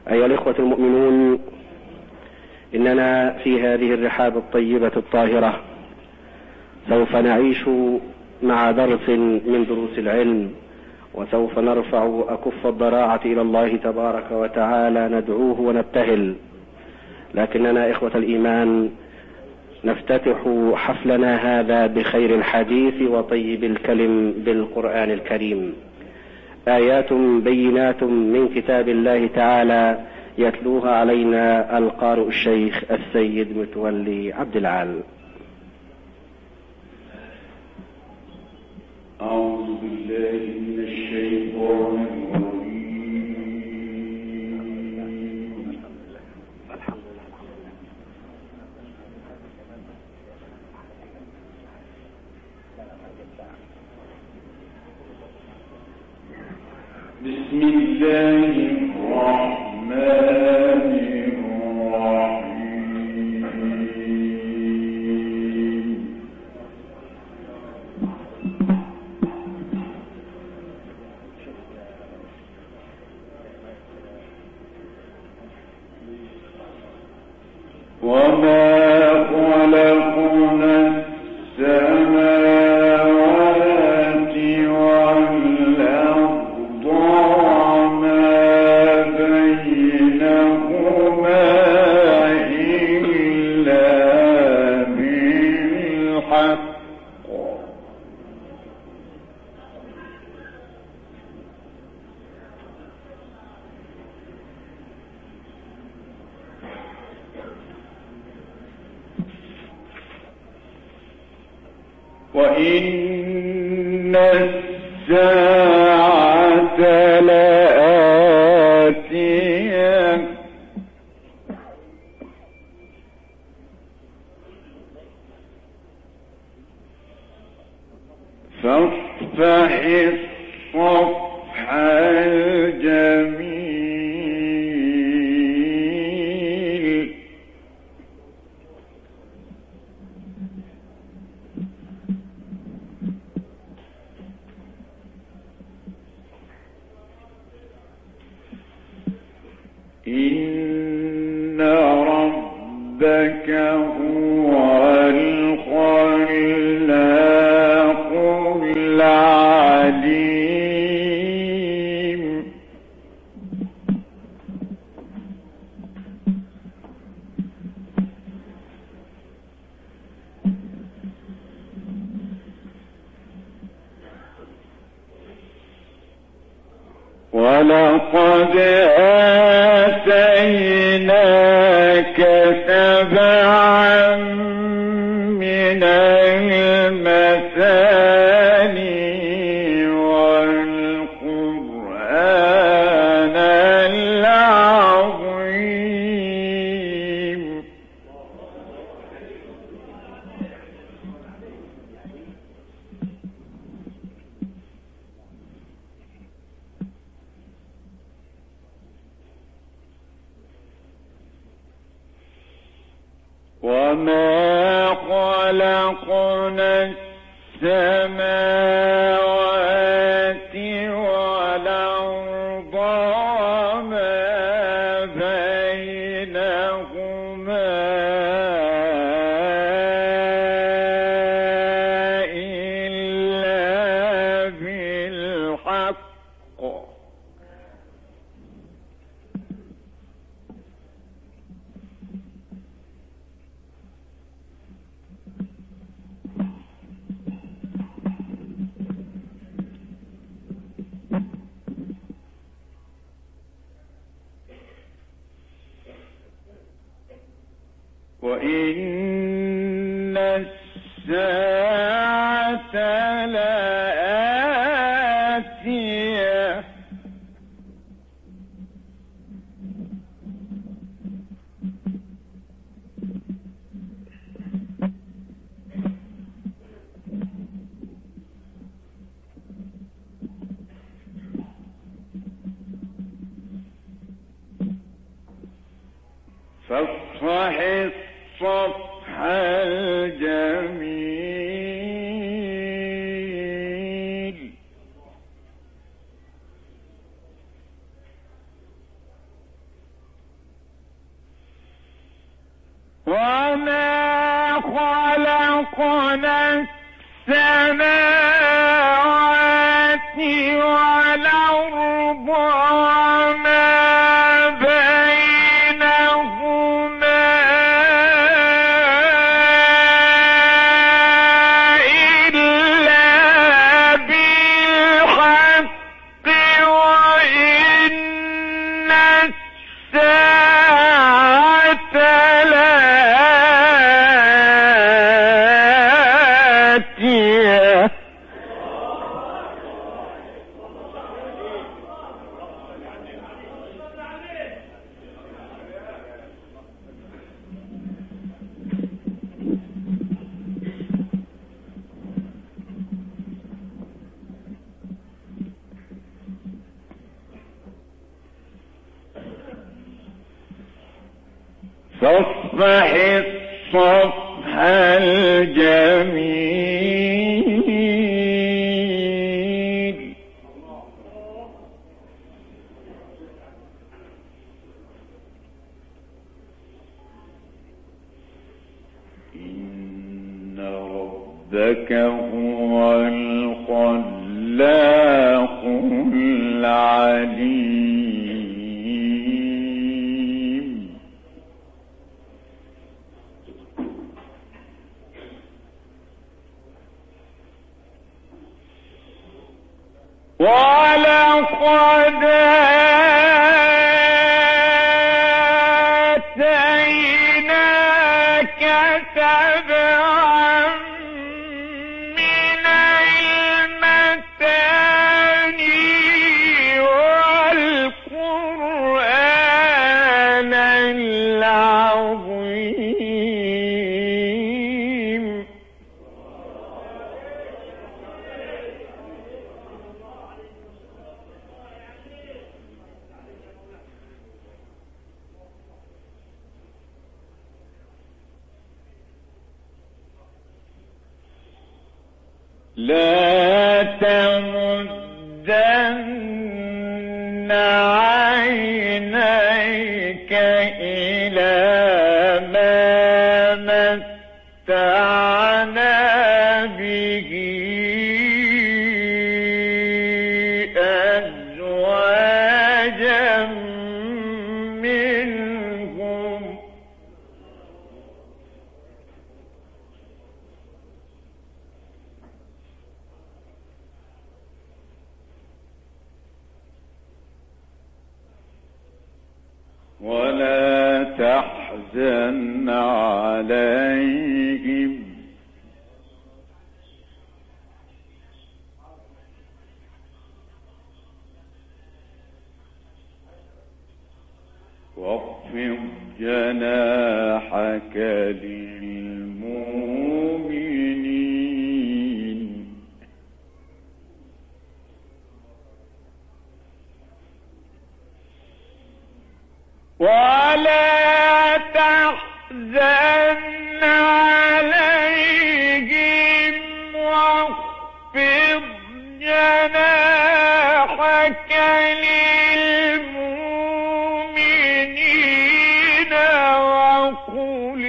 أيها الإخوة المؤمنون، إننا في هذه الرحاب الطيبة الطاهرة سوف نعيش مع درس من دروس العلم، وسوف نرفع أكف الضراعة إلى الله تبارك وتعالى ندعوه ونبتهل. لكننا إخوة الإيمان نفتتح حفلنا هذا بخير الحديث وطيب الكلم بالقرآن الكريم، آيات بينات من كتاب الله تعالى يتلوها علينا القارئ الشيخ السيد متولي عبد العال. أعوذ بالله من الشيطان الرجيم. بسم الله الرحمن الرحيم. وما خلقنا السماوات والأرض وما بينهما إلا بالحق وإن الساعة لآتية فاصفح الصفح الجميل إن ربك هو الخلاق العليم. ولقد آتيناك سبعا من المثاني والقرآن العظيم. وما خلقنا السماوات والأرض وما بينهما إلا بالحق وإن الساعة لآتية فاصفح الصفح الجميل السماوات والأرض وما بينهما إلا بالحق وإن الساعة لآتية فاصفح الصفح الجميل إن ربك هو الخلاق العليم ولقد آتيناك سبعا من المثاني والقرآن العظيم لا تمدن عينيك إلى ما متعنا به أزواجا منهم ولا تحزن عليهم واخفض جناحك للمؤمنين ولا تحزن عليهم واخفض جناحك للمؤمنين وقل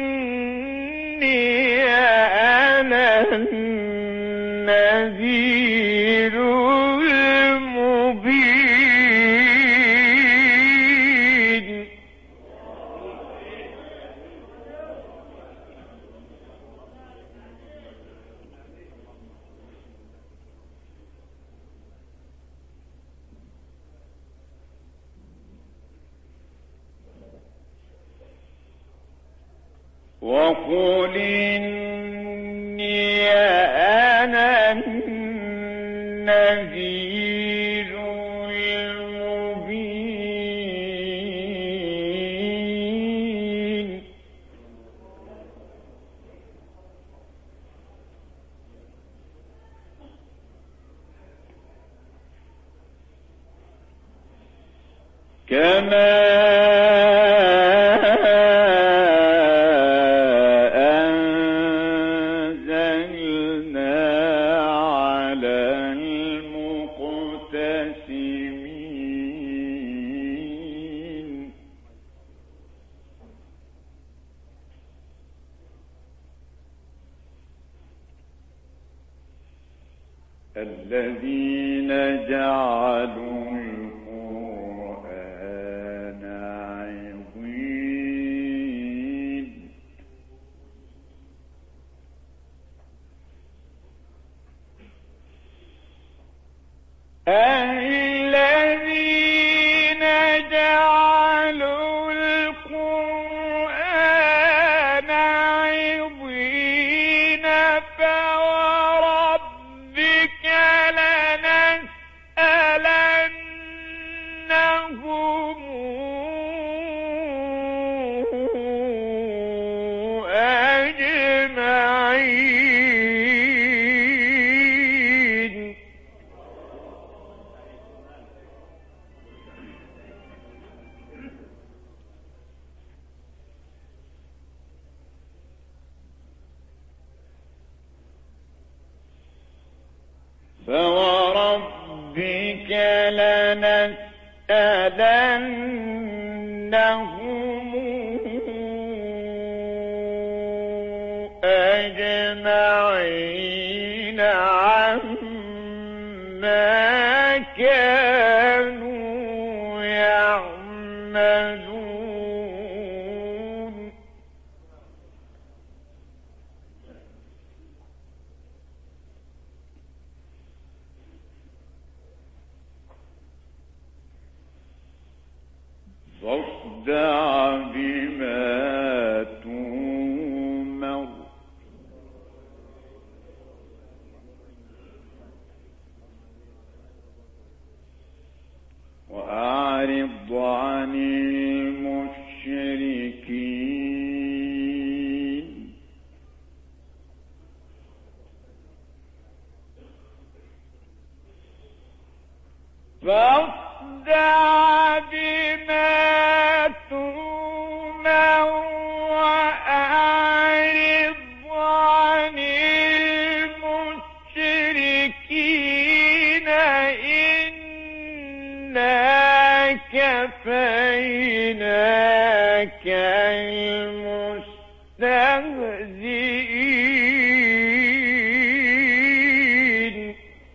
إني أنا النذير المبين وقل إني أنا النذير المبين كما الذين جعلوا القرآن عضين الذين جعلوا القرآن عضين فوربك لنسألنهم أجمعين فوربك لنسألنهم أجمعين عما كانوا يعملون فاصدع بما تؤمر وأعرض عن المشركين فاصدع بما تؤمر وأعرض عن المشركين إنا كفيناك المستهزئين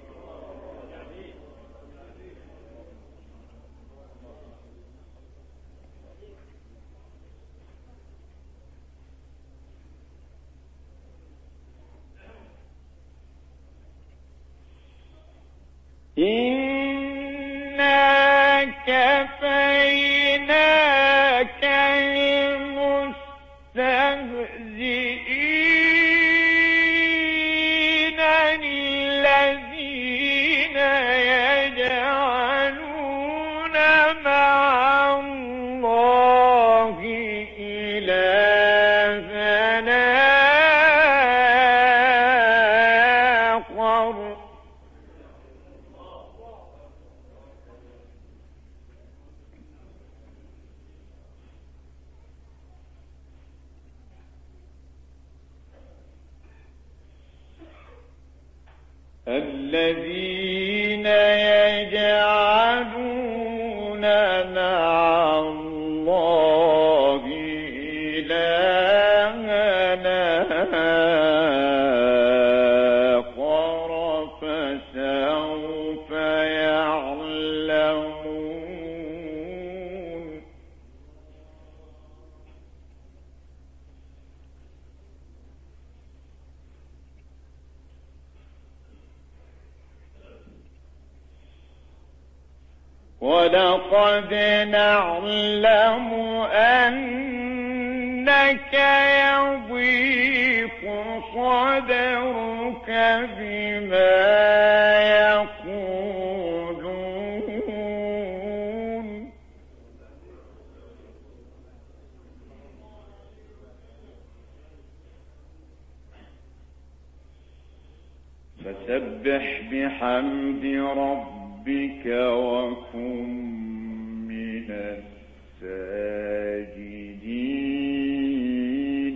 إنا كفيناك المستهزئين الذين يجعلون مع الله إلهنا آخر الذين يجعلون مع الله إلهنا آخر فسوف يعلمون ولقد نعلم أنك يضيق صدرك بما يقولون فسبح بحمد ربك وكن من الساجدين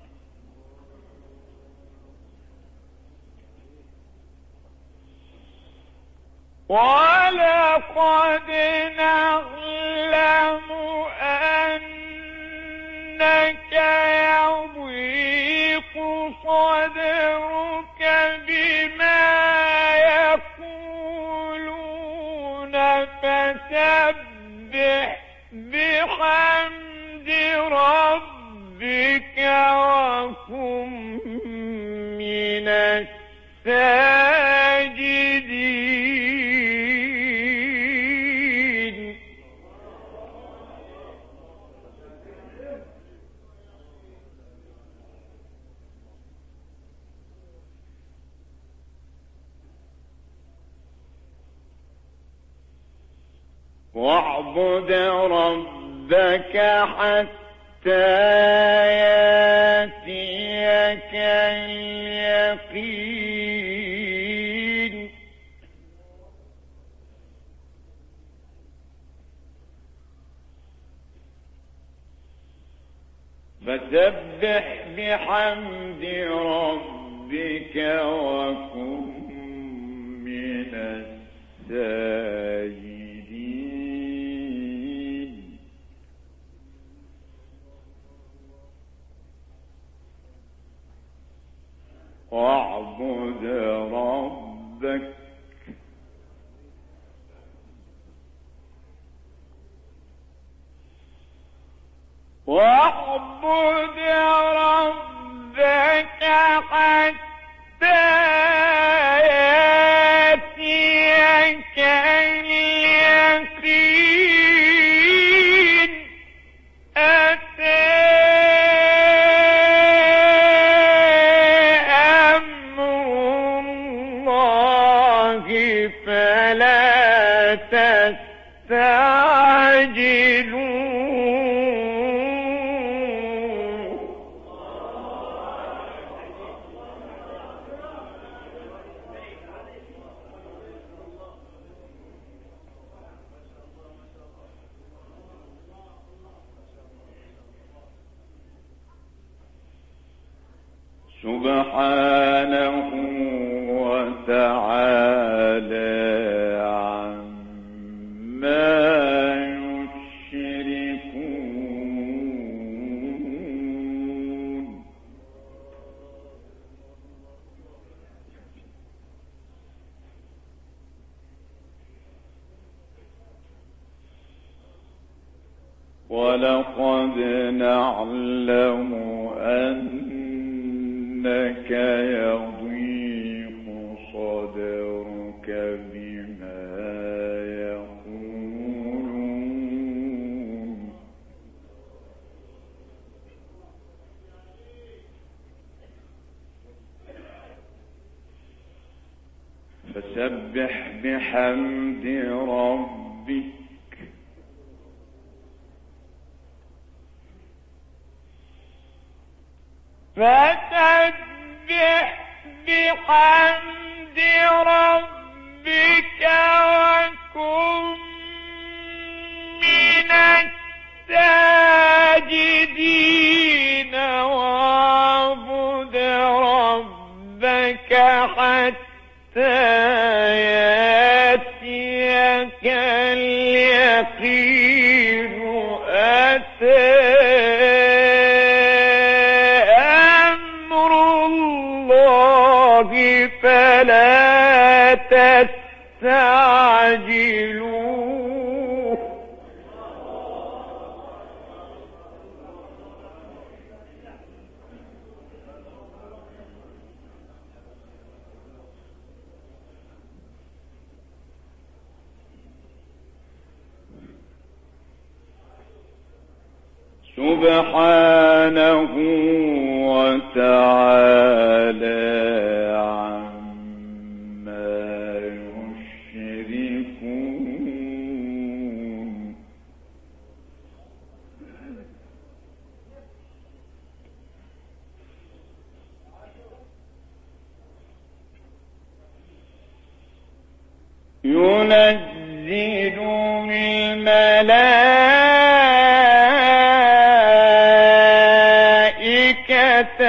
ولقد نعلم أنك يضيق صدرك بما يقولون بحمد ربك وكن من الساجدين. واعبد ربك حتى يأتيك اليقين. فسبح بحمد ربك وكن من الساجدين. واعبد ربك حتى يأتيك اليقين. أتى أمر الله فلا تستعجلوا. سبحانه وتعالى عما يشركون. ولقد نعلم أنك يضيق صدرك بما يقولون. فسبح بحمد ربك فسبح بحمد ربك وكن من الساجدين. واعبد ربك حتى يأتيك اليقين. أتى فلا تستعجلوا. سبحانه وتعالى ينزل الملائكة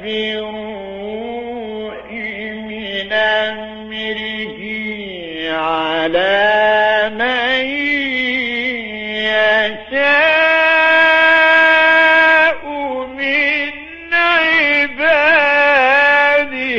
بالروح من أمره على من يشاء من عباده.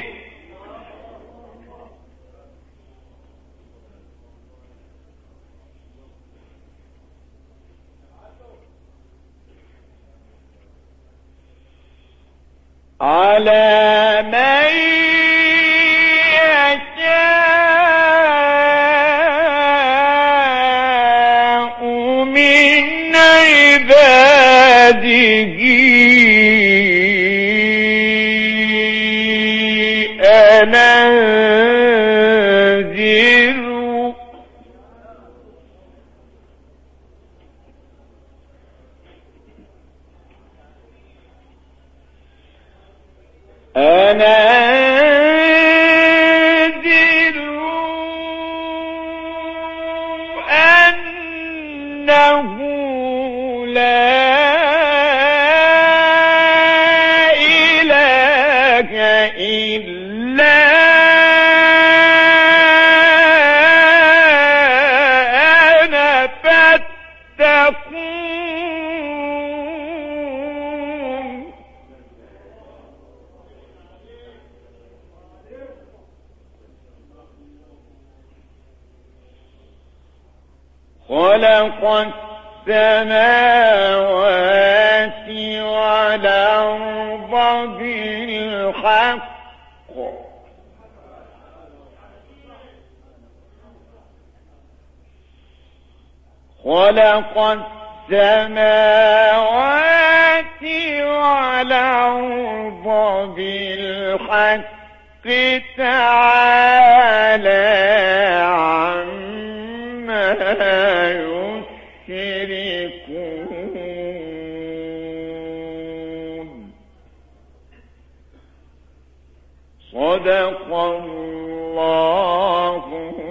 على من يشاء من عباده أن أنذروا أنه لا إله إلا أنا فاتقون. خلق السماوات والأرض بالحق خلق السماوات والأرض بالحق تعالى عما يشركون. صدق الله